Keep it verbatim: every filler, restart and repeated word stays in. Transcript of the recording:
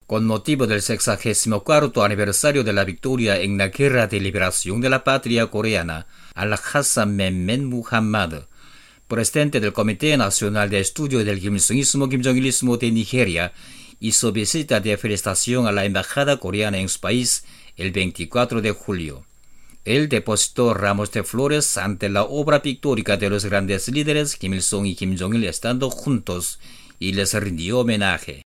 Con motivo del sexagésimo cuarto aniversario de la victoria en la Guerra de Liberación de la Patria Coreana, Al-Hassan Mehmet Muhammad, presidente del Comité Nacional de Estudio del Kim-Il-sungismo Kim Jong-ilismo de Nigeria, hizo visita de felicitación a la embajada coreana en su país el veinticuatro de julio. Él depositó ramos de flores ante la obra pictórica de los grandes líderes Kim Il-sung y Kim Jong-il estando juntos y les rindió homenaje.